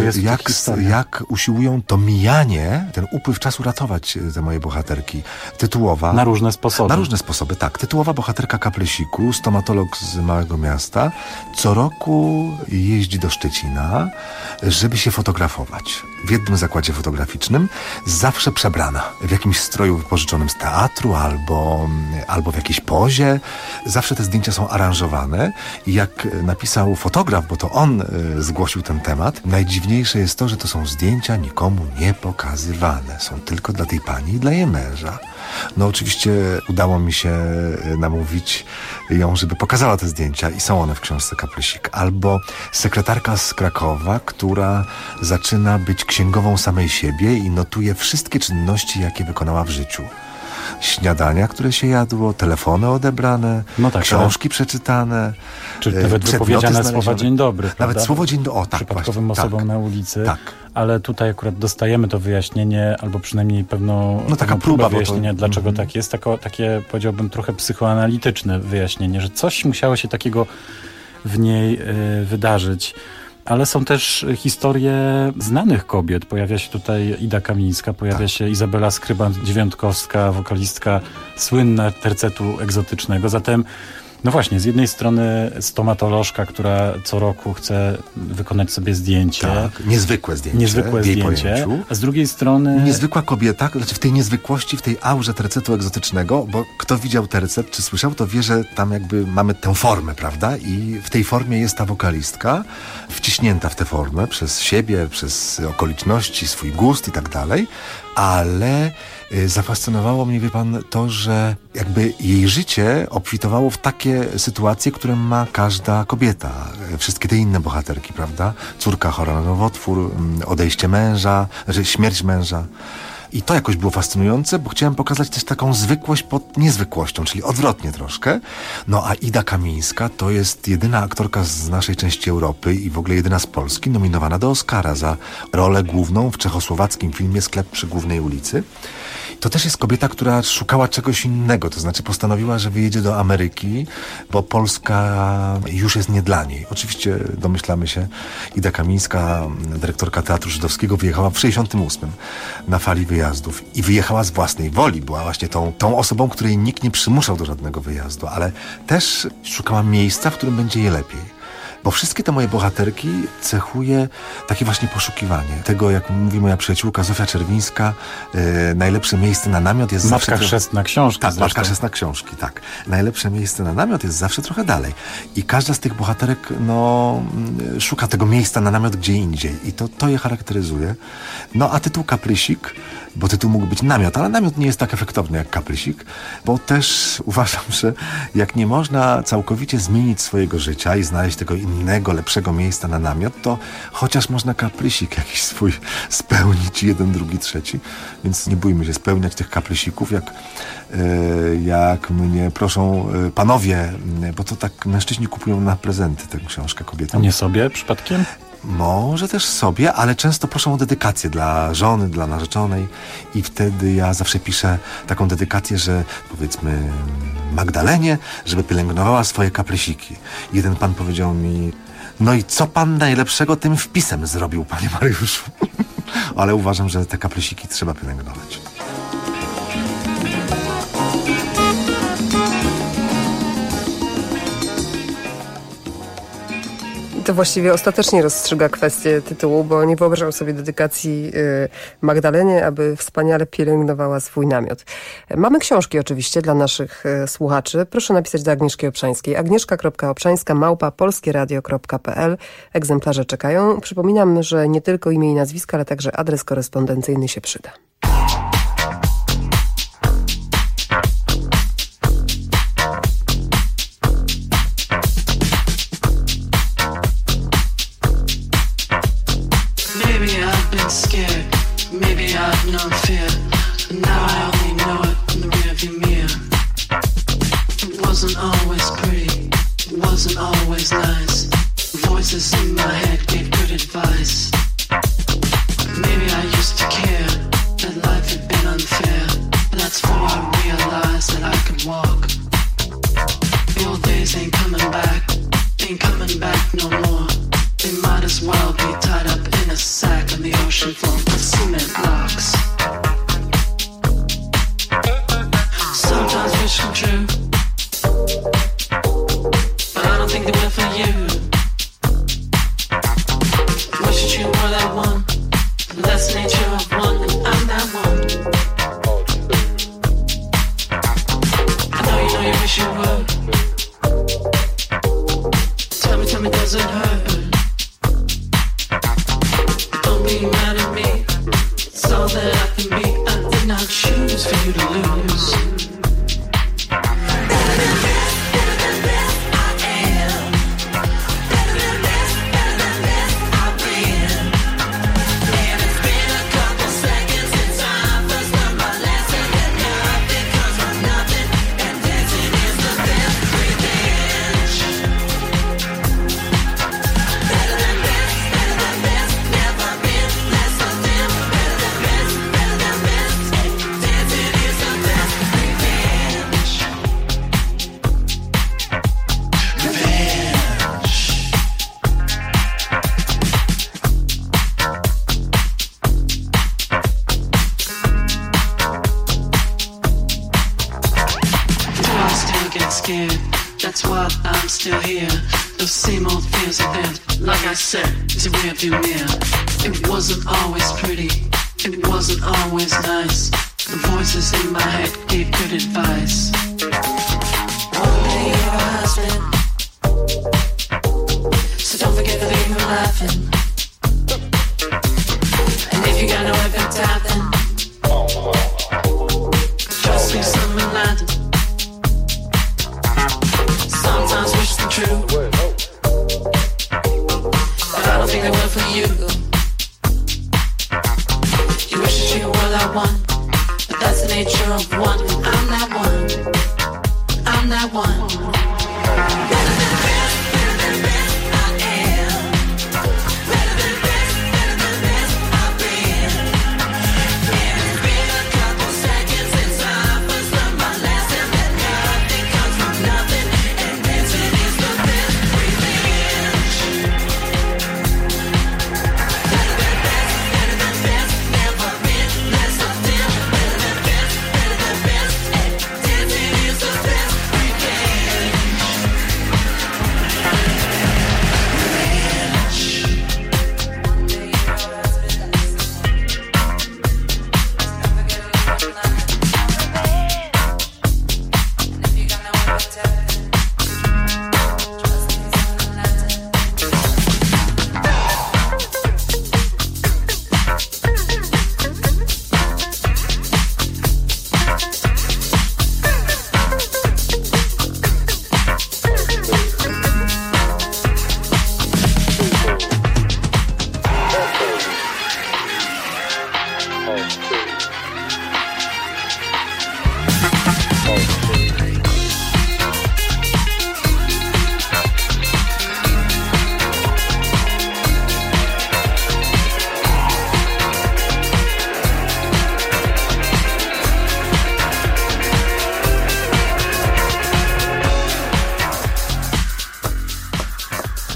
jak usiłują to mijanie, ten upływ czasu ratować te moje bohaterki. Tytułowa. Na różne sposoby. Na różne sposoby, tak. Tytułowa bohaterka Kaprysiku, stomatolog z małego miasta, co roku jeździ do Szczecina, żeby się fotografować. W jednym zakładzie fotograficznym, zawsze przebrana w jakimś stroju wypożyczonym z teatru albo w jakiejś pozie. Zawsze te zdjęcia są aranżowane i jak napisał fotograf, bo to on zgłosił ten temat, najdziwniejsze jest to, że to są zdjęcia nikomu nie pokazywane. Są tylko dla tej pani i dla jej męża. No oczywiście udało mi się namówić ją, żeby pokazała te zdjęcia i są one w książce Kaprysik. Albo sekretarka z Krakowa, która zaczyna być księgową samej siebie i notuje wszystkie czynności, jakie wykonała w życiu. Śniadania, które się jadło, telefony odebrane, książki przeczytane. Czy nawet wypowiedziane słowa dzień dobry. Nawet prawda? Słowo dzień dobry, przypadkowym właśnie, osobom na ulicy. Tak. Ale tutaj akurat dostajemy to wyjaśnienie, albo przynajmniej pewną taka próba wyjaśnienia, dlaczego tak jest. Takie, powiedziałbym, trochę psychoanalityczne wyjaśnienie, że coś musiało się takiego w niej wydarzyć. Ale są też historie znanych kobiet. Pojawia się tutaj Ida Kamińska, pojawia się Izabela Skryban-Dziewiątkowska, wokalistka słynna tercetu egzotycznego. Zatem, no właśnie, z jednej strony stomatolożka, która co roku chce wykonać sobie zdjęcie. Tak, niezwykłe zdjęcie. A z drugiej strony... Niezwykła kobieta, znaczy w tej niezwykłości, w tej aurze tercetu egzotycznego, bo kto widział tercet, czy słyszał, to wie, że tam jakby mamy tę formę, prawda? I w tej formie jest ta wokalistka, wciśnięta w tę formę przez siebie, przez okoliczności, swój gust i tak dalej, ale zafascynowało mnie, wie pan, to, że jakby jej życie obfitowało w takie sytuacje, które ma każda kobieta. Wszystkie te inne bohaterki, prawda? Córka chora na nowotwór, odejście męża, śmierć męża. I to jakoś było fascynujące, bo chciałem pokazać też taką zwykłość pod niezwykłością, czyli odwrotnie troszkę. No a Ida Kamińska to jest jedyna aktorka z naszej części Europy i w ogóle jedyna z Polski nominowana do Oscara za rolę główną w czechosłowackim filmie Sklep przy głównej ulicy. To też jest kobieta, która szukała czegoś innego, to znaczy postanowiła, że wyjedzie do Ameryki, bo Polska już jest nie dla niej. Oczywiście domyślamy się, Ida Kamińska, dyrektorka Teatru Żydowskiego, wyjechała w 1968 na fali wyjazdów i wyjechała z własnej woli. Była właśnie tą osobą, której nikt nie przymuszał do żadnego wyjazdu, ale też szukała miejsca, w którym będzie jej lepiej. Bo wszystkie te moje bohaterki cechuje takie właśnie poszukiwanie. Tego, jak mówi moja przyjaciółka Zofia Czerwińska, najlepsze miejsce na namiot jest zawsze... Matka chrzestna książki. Tak, matka chrzestna książki, tak. Najlepsze miejsce na namiot jest zawsze trochę dalej. I każda z tych bohaterek, szuka tego miejsca na namiot gdzie indziej. I to je charakteryzuje. No, a tytuł Kaprysik, bo tytuł mógł być namiot, ale namiot nie jest tak efektowny jak Kaprysik, bo też uważam, że jak nie można całkowicie zmienić swojego życia i znaleźć tego innego, lepszego miejsca na namiot, to chociaż można kaprysik jakiś swój spełnić, 1, 2, 3. Więc nie bójmy się spełniać tych kaprzysików, jak mnie proszą panowie, bo to tak mężczyźni kupują na prezenty tę książkę kobietom. A nie sobie przypadkiem? Może też sobie, ale często proszą o dedykację dla żony, dla narzeczonej i wtedy ja zawsze piszę taką dedykację, że powiedzmy Magdalenie, żeby pielęgnowała swoje kaprysiki. Jeden pan powiedział mi: no i co pan najlepszego tym wpisem zrobił, panie Mariuszu? Ale uważam, że te kaprysiki trzeba pielęgnować. To właściwie ostatecznie rozstrzyga kwestię tytułu, bo nie wyobrażam sobie dedykacji Magdalenie, aby wspaniale pielęgnowała swój namiot. Mamy książki oczywiście dla naszych słuchaczy. Proszę napisać do Agnieszki Obszańskiej. agnieszka.obszańska@polskieradio.pl. Egzemplarze czekają. Przypominam, że nie tylko imię i nazwisko, ale także adres korespondencyjny się przyda. Scared, maybe I've known fear, but now I only know it in the rearview mirror. It wasn't always pretty, it wasn't always nice. Voices in my head gave good advice. Maybe I used to care that life had been unfair, but that's before I realized that I could walk. The old days ain't coming back no more. They might as well be tied up in a sack on the ocean floor with cement blocks. Sometimes wish come true, but I don't think they will for you. Wish that you were that one, but that's the nature of one, and I'm that one. I know you wish you would. Tell me, does it hurt? Be mad at me, it's all that I can be. I did not choose for you to lose. Better than this I am. Better than this I've been. And it's been a couple seconds since I first learned my lesson. That nothing comes from nothing, and dancing is the best revenge. Better than this, never been. That's why I'm still here. Those same old fears are there. Like I said, it's a rearview mirror. It wasn't always pretty, it wasn't always nice. The voices in my head gave good advice. One day you're a husband, so don't forget to leave him laughing. And if you got no way back down, then just leave some in London. Sometimes wish them true, but I don't think they will for you. You wish that you were that one, but that's the nature of one, and I'm that one.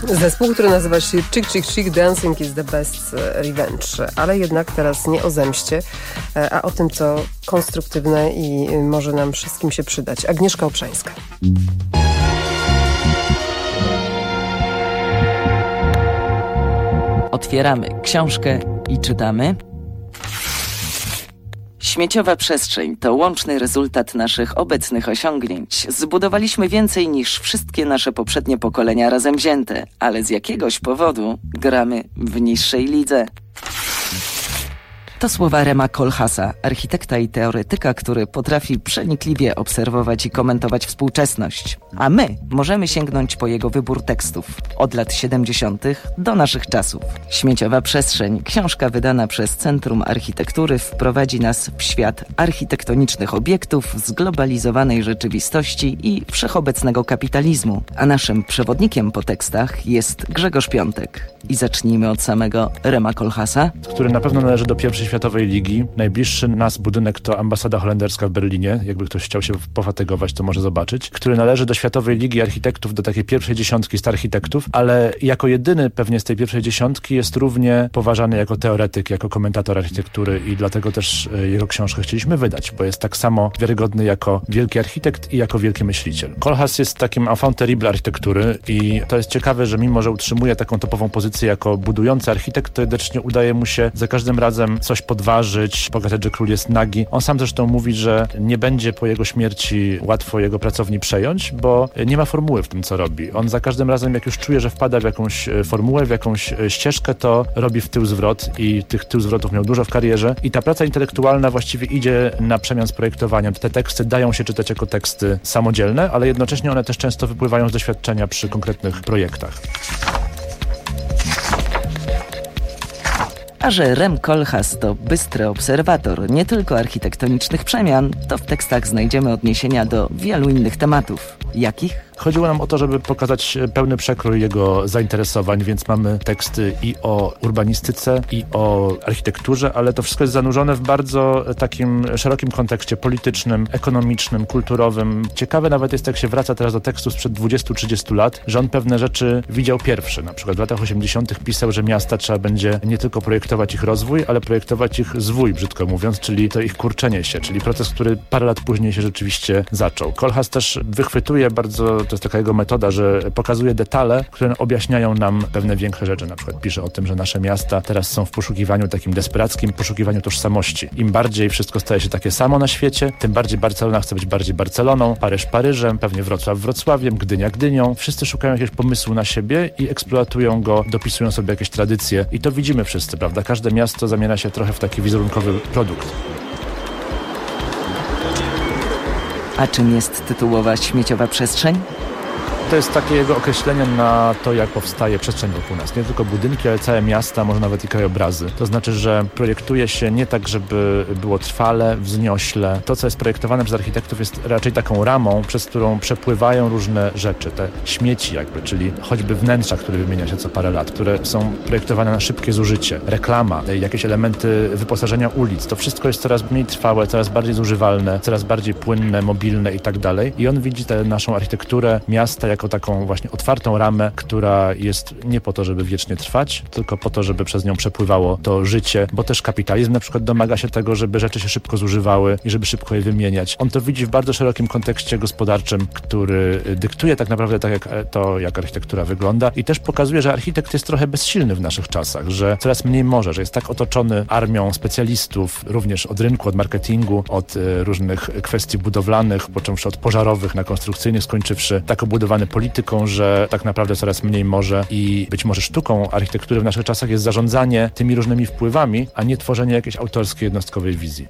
Zespół, który nazywa się Chick Chick Chick Dancing is the Best Revenge, ale jednak teraz nie o zemście, a o tym, co konstruktywne i może nam wszystkim się przydać. Agnieszka Obszańska. Otwieramy książkę i czytamy. Śmieciowa przestrzeń to łączny rezultat naszych obecnych osiągnięć. Zbudowaliśmy więcej niż wszystkie nasze poprzednie pokolenia razem wzięte, ale z jakiegoś powodu gramy w niższej lidze. To słowa Rema Koolhaasa, architekta i teoretyka, który potrafi przenikliwie obserwować i komentować współczesność. A my możemy sięgnąć po jego wybór tekstów od lat 70. do naszych czasów. Śmieciowa przestrzeń, książka wydana przez Centrum Architektury, wprowadzi nas w świat architektonicznych obiektów, zglobalizowanej rzeczywistości i wszechobecnego kapitalizmu. A naszym przewodnikiem po tekstach jest Grzegorz Piątek. I zacznijmy od samego Rema Koolhaasa, który na pewno należy do pierwszej światowej ligi. Najbliższy nas budynek to ambasada holenderska w Berlinie. Jakby ktoś chciał się pofatygować, to może zobaczyć. Który należy do Światowej Ligi Architektów, do takiej pierwszej dziesiątki starchitektów, ale jako jedyny pewnie z tej pierwszej dziesiątki jest równie poważany jako teoretyk, jako komentator architektury i dlatego też jego książkę chcieliśmy wydać, bo jest tak samo wiarygodny jako wielki architekt i jako wielki myśliciel. Koolhaas jest takim enfant terrible architektury i to jest ciekawe, że mimo, że utrzymuje taką topową pozycję jako budujący architekt, to jednocześnie udaje mu się za każdym razem coś podważyć, pokazać, że król jest nagi. On sam zresztą mówi, że nie będzie po jego śmierci łatwo jego pracowni przejąć, bo nie ma formuły w tym, co robi. On za każdym razem, jak już czuje, że wpada w jakąś formułę, w jakąś ścieżkę, to robi w tył zwrot i tych tył zwrotów miał dużo w karierze i ta praca intelektualna właściwie idzie na przemian z projektowaniem. Te teksty dają się czytać jako teksty samodzielne, ale jednocześnie one też często wypływają z doświadczenia przy konkretnych projektach. A że Rem Koolhaas to bystry obserwator nie tylko architektonicznych przemian, to w tekstach znajdziemy odniesienia do wielu innych tematów. Jakich? Chodziło nam o to, żeby pokazać pełny przekrój jego zainteresowań, więc mamy teksty i o urbanistyce, i o architekturze, ale to wszystko jest zanurzone w bardzo takim szerokim kontekście politycznym, ekonomicznym, kulturowym. Ciekawe nawet jest, jak się wraca teraz do tekstu sprzed 20-30 lat, że on pewne rzeczy widział pierwszy. Na przykład w latach 80. pisał, że miasta trzeba będzie nie tylko projektować ich rozwój, ale projektować ich zwój, brzydko mówiąc, czyli to ich kurczenie się, czyli proces, który parę lat później się rzeczywiście zaczął. Koolhaas też wychwytuje bardzo, to jest taka jego metoda, że pokazuje detale, które objaśniają nam pewne większe rzeczy. Na przykład pisze o tym, że nasze miasta teraz są w poszukiwaniu takim desperackim, poszukiwaniu tożsamości. Im bardziej wszystko staje się takie samo na świecie, tym bardziej Barcelona chce być bardziej Barceloną, Paryż Paryżem, pewnie Wrocław Wrocławiem, Gdynia Gdynią. Wszyscy szukają jakiegoś pomysłu na siebie i eksploatują go, dopisują sobie jakieś tradycje i to widzimy wszyscy, prawda? Każde miasto zamienia się trochę w taki wizerunkowy produkt. A czym jest tytułowa śmieciowa przestrzeń? To jest takie jego określenie na to, jak powstaje przestrzeń wokół nas. Nie tylko budynki, ale całe miasta, może nawet i krajobrazy. To znaczy, że projektuje się nie tak, żeby było trwale, wzniośle. To, co jest projektowane przez architektów, jest raczej taką ramą, przez którą przepływają różne rzeczy. Te śmieci jakby, czyli choćby wnętrza, które wymienia się co parę lat, które są projektowane na szybkie zużycie. Reklama, jakieś elementy wyposażenia ulic. To wszystko jest coraz mniej trwałe, coraz bardziej zużywalne, coraz bardziej płynne, mobilne i tak dalej. I on widzi tę naszą architekturę miasta jako taką właśnie otwartą ramę, która jest nie po to, żeby wiecznie trwać, tylko po to, żeby przez nią przepływało to życie, bo też kapitalizm na przykład domaga się tego, żeby rzeczy się szybko zużywały i żeby szybko je wymieniać. On to widzi w bardzo szerokim kontekście gospodarczym, który dyktuje tak naprawdę tak jak architektura wygląda i też pokazuje, że architekt jest trochę bezsilny w naszych czasach, że coraz mniej może, że jest tak otoczony armią specjalistów, również od rynku, od marketingu, od różnych kwestii budowlanych, począwszy od pożarowych na konstrukcyjnych, skończywszy tak obudowany polityką, że tak naprawdę coraz mniej może i być może sztuką architektury w naszych czasach jest zarządzanie tymi różnymi wpływami, a nie tworzenie jakiejś autorskiej, jednostkowej wizji.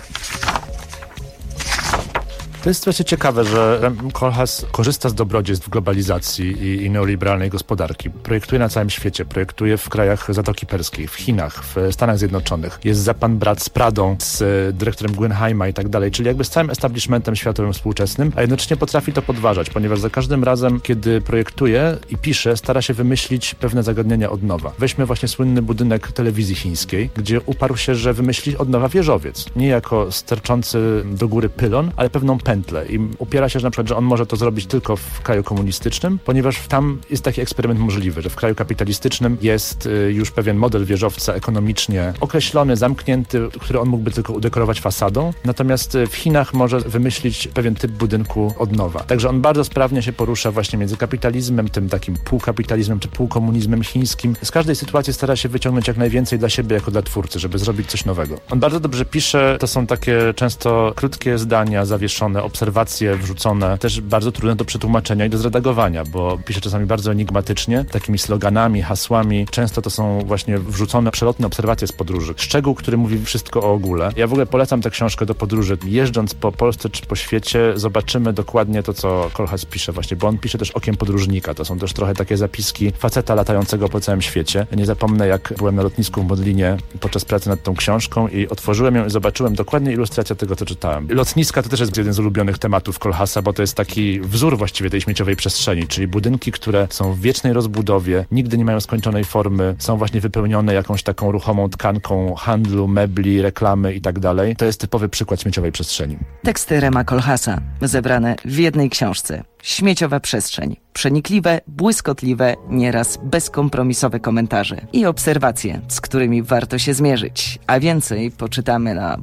To jest wreszcie ciekawe, że Rem Koolhaas korzysta z dobrodziejstw globalizacji i neoliberalnej gospodarki. Projektuje na całym świecie, projektuje w krajach Zatoki Perskiej, w Chinach, w Stanach Zjednoczonych. Jest za pan brat z Pradą, z dyrektorem Guggenheima i tak dalej, czyli jakby z całym establishmentem światowym współczesnym, a jednocześnie potrafi to podważać, ponieważ za każdym razem, kiedy projektuje i pisze, stara się wymyślić pewne zagadnienia od nowa. Weźmy właśnie słynny budynek telewizji chińskiej, gdzie uparł się, że wymyśli od nowa wieżowiec. Nie jako sterczący do góry pylon, ale pewną pętlę. pętlę i upiera się, że na przykład, że on może to zrobić tylko w kraju komunistycznym, ponieważ tam jest taki eksperyment możliwy, że w kraju kapitalistycznym jest już pewien model wieżowca ekonomicznie określony, zamknięty, który on mógłby tylko udekorować fasadą, natomiast w Chinach może wymyślić pewien typ budynku od nowa. Także on bardzo sprawnie się porusza właśnie między kapitalizmem, tym takim półkapitalizmem czy półkomunizmem chińskim. Z każdej sytuacji stara się wyciągnąć jak najwięcej dla siebie jako dla twórcy, żeby zrobić coś nowego. On bardzo dobrze pisze, to są takie często krótkie zdania zawieszone, obserwacje wrzucone, też bardzo trudne do przetłumaczenia i do zredagowania, bo pisze czasami bardzo enigmatycznie, takimi sloganami, hasłami. Często to są właśnie wrzucone przelotne obserwacje z podróży. Szczegół, który mówi wszystko o ogóle. Ja w ogóle polecam tę książkę do podróży. Jeżdżąc po Polsce czy po świecie, zobaczymy dokładnie to, co Kohlhaas pisze właśnie, bo on pisze też okiem podróżnika. To są też trochę takie zapiski faceta latającego po całym świecie. Nie zapomnę, jak byłem na lotnisku w Modlinie podczas pracy nad tą książką i otworzyłem ją i zobaczyłem dokładnie ilustrację tego, co czytałem. Lotniska to też jest jeden z ulubionych tematów Kohlhaasa, bo to jest taki wzór właściwie tej śmieciowej przestrzeni, czyli budynki, które są w wiecznej rozbudowie, nigdy nie mają skończonej formy, są właśnie wypełnione jakąś taką ruchomą tkanką handlu, mebli, reklamy i tak dalej. To jest typowy przykład śmieciowej przestrzeni. Teksty Rema Kohlhaasa zebrane w jednej książce. Śmieciowa przestrzeń. Przenikliwe, błyskotliwe, nieraz bezkompromisowe komentarze i obserwacje, z którymi warto się zmierzyć. A więcej poczytamy na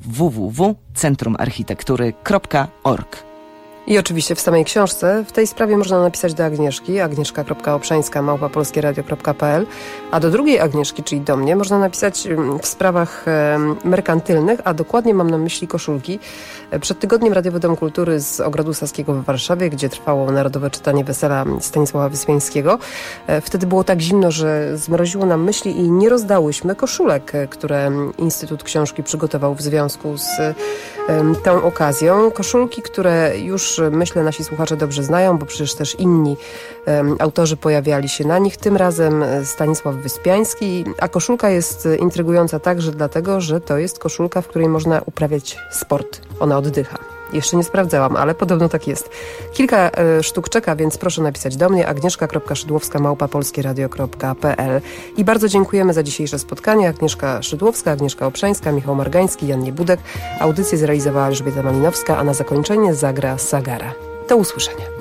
www.centrumarchitektury.org. I oczywiście w samej książce w tej sprawie można napisać do Agnieszki, agnieszka.obszańska@polskieradio.pl, a do drugiej Agnieszki, czyli do mnie, można napisać w sprawach merkantylnych, a dokładnie mam na myśli koszulki. Przed tygodniem Radiowy Dom Kultury z Ogrodu Saskiego w Warszawie, gdzie trwało Narodowe Czytanie Wesela Stanisława Wyspiańskiego. Wtedy było tak zimno, że zmroziło nam myśli i nie rozdałyśmy koszulek, które Instytut Książki przygotował w związku z tą okazją. Koszulki, które już myślę nasi słuchacze dobrze znają, bo przecież też inni autorzy pojawiali się na nich. Tym razem Stanisław Wyspiański, a koszulka jest intrygująca także dlatego, że to jest koszulka, w której można uprawiać sport. Ona oddycha. Jeszcze nie sprawdzałam, ale podobno tak jest. Kilka sztuk czeka, więc proszę napisać do mnie agnieszka.szydłowska@polskieradio.pl. I bardzo dziękujemy za dzisiejsze spotkanie. Agnieszka Szydłowska, Agnieszka Obszańska, Michał Margański, Jan Niebudek. Audycję zrealizowała Elżbieta Malinowska, a na zakończenie zagra Sagara. Do usłyszenia.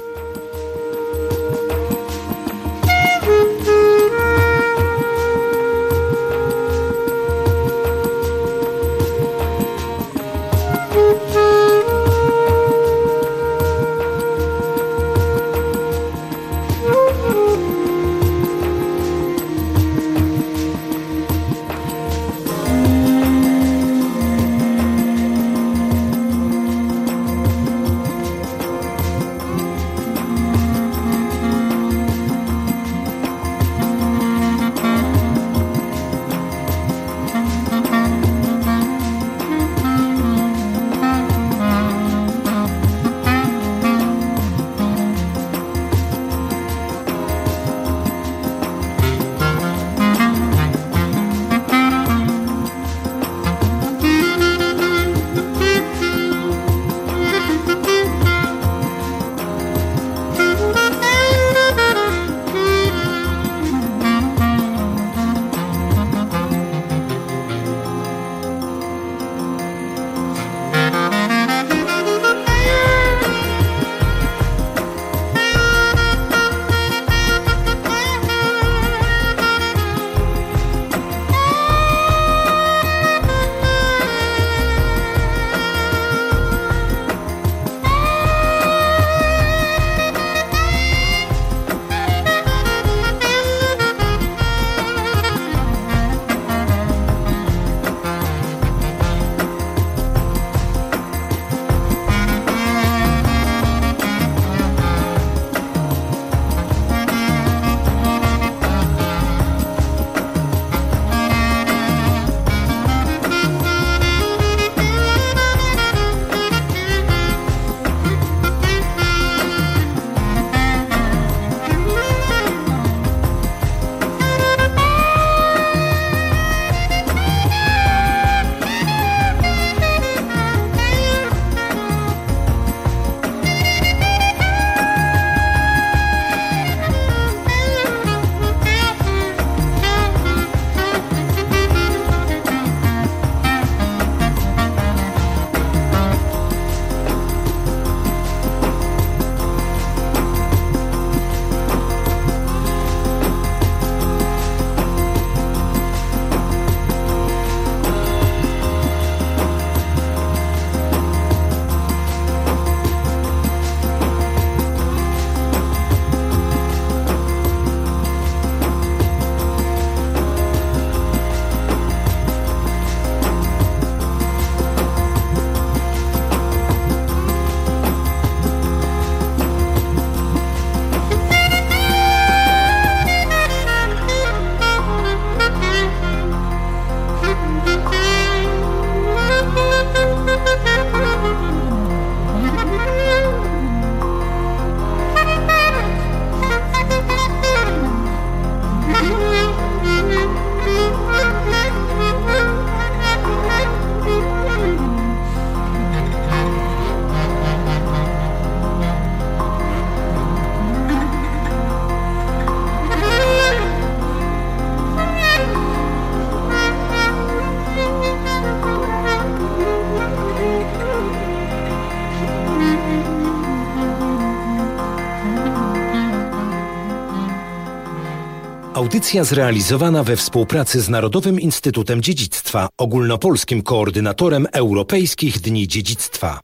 Audycja zrealizowana we współpracy z Narodowym Instytutem Dziedzictwa, ogólnopolskim koordynatorem Europejskich Dni Dziedzictwa.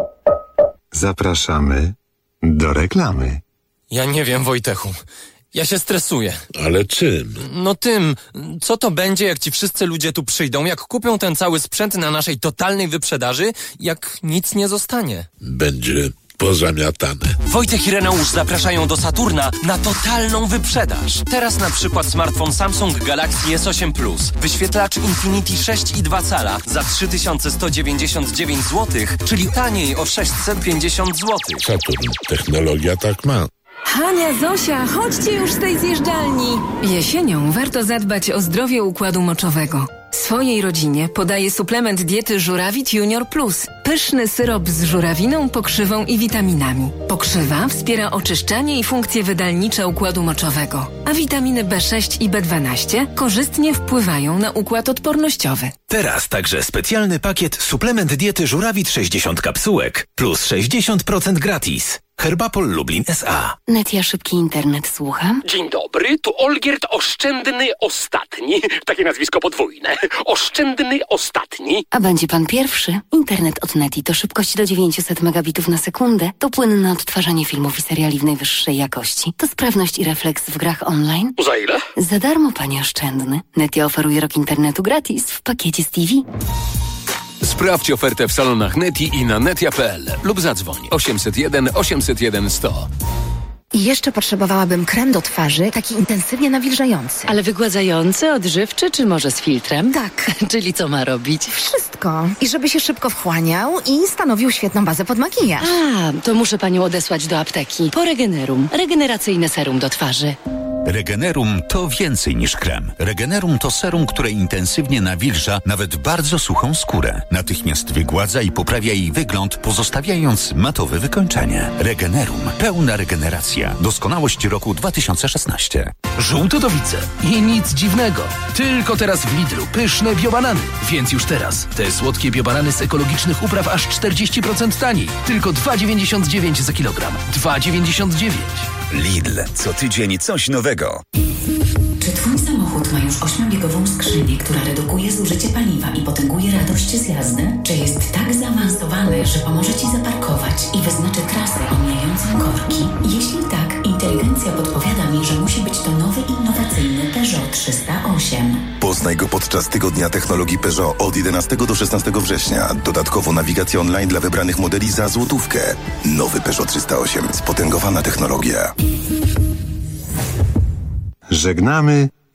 Zapraszamy do reklamy. Ja nie wiem, Wojtechu. Ja się stresuję. Ale czym? No tym, co to będzie, jak ci wszyscy ludzie tu przyjdą, jak kupią ten cały sprzęt na naszej totalnej wyprzedaży, jak nic nie zostanie. Będzie pozamiatane. Wojtek i Reneusz zapraszają do Saturna na totalną wyprzedaż. Teraz na przykład smartfon Samsung Galaxy S8 Plus, wyświetlacz Infinity 6,2 cala za 3199 zł, czyli taniej o 650 zł. Saturn, technologia tak ma. Hania, Zosia, chodźcie już z tej zjeżdżalni. Jesienią warto zadbać o zdrowie układu moczowego. Swojej rodzinie podaję suplement diety Żurawit Junior Plus. Pyszny syrop z żurawiną, pokrzywą i witaminami. Pokrzywa wspiera oczyszczanie i funkcje wydalnicze układu moczowego, a witaminy B6 i B12 korzystnie wpływają na układ odpornościowy. Teraz także specjalny pakiet suplement diety Żurawit 60 kapsułek plus 60% gratis. Herbapol Lublin S.A. Netia, szybki internet, słucham. Dzień dobry, tu Olgierd Oszczędny Ostatni. Takie nazwisko podwójne. Oszczędny Ostatni. A będzie pan pierwszy? Internet od Neti to szybkość do 900 megabitów na sekundę, to płynne odtwarzanie filmów i seriali w najwyższej jakości, to sprawność i refleks w grach online. Za ile? Za darmo, panie Oszczędny. Netia oferuje rok internetu gratis w pakiecie z TV. Sprawdź ofertę w salonach Neti i na netia.pl lub zadzwoń 801 801 100. I jeszcze potrzebowałabym krem do twarzy, taki intensywnie nawilżający. Ale wygładzający, odżywczy, czy może z filtrem? Tak. Czyli co ma robić? Wszystko. I żeby się szybko wchłaniał i stanowił świetną bazę pod makijaż. A, to muszę panią odesłać do apteki. Po Regenerum. Regeneracyjne serum do twarzy. Regenerum to więcej niż krem. Regenerum to serum, które intensywnie nawilża nawet bardzo suchą skórę. Natychmiast wygładza i poprawia jej wygląd, pozostawiając matowe wykończenie. Regenerum. Pełna regeneracja. Doskonałość roku 2016. Żółtodowice. I nic dziwnego. Tylko teraz w Lidlu pyszne biobanany. Więc już teraz te słodkie biobanany z ekologicznych upraw aż 40% taniej. Tylko 2,99 za kilogram. 2,99. Lidl. Co tydzień coś nowego. Czy twój samochód ma już 8-biegową skrzynię, która redukuje zużycie paliwa i potęguje radość z jazdy? Czy jest tak zaawansowany, że pomoże ci zaparkować i wyznaczy trasę omijającą korki? Jeśli tak, inteligencja podpowiada mi, że musi być to nowy, innowacyjny Peugeot 308. Poznaj go podczas Tygodnia Technologii Peugeot od 11 do 16 września. Dodatkowo nawigacja online dla wybranych modeli za złotówkę. Nowy Peugeot 308. Spotęgowana technologia. Żegnamy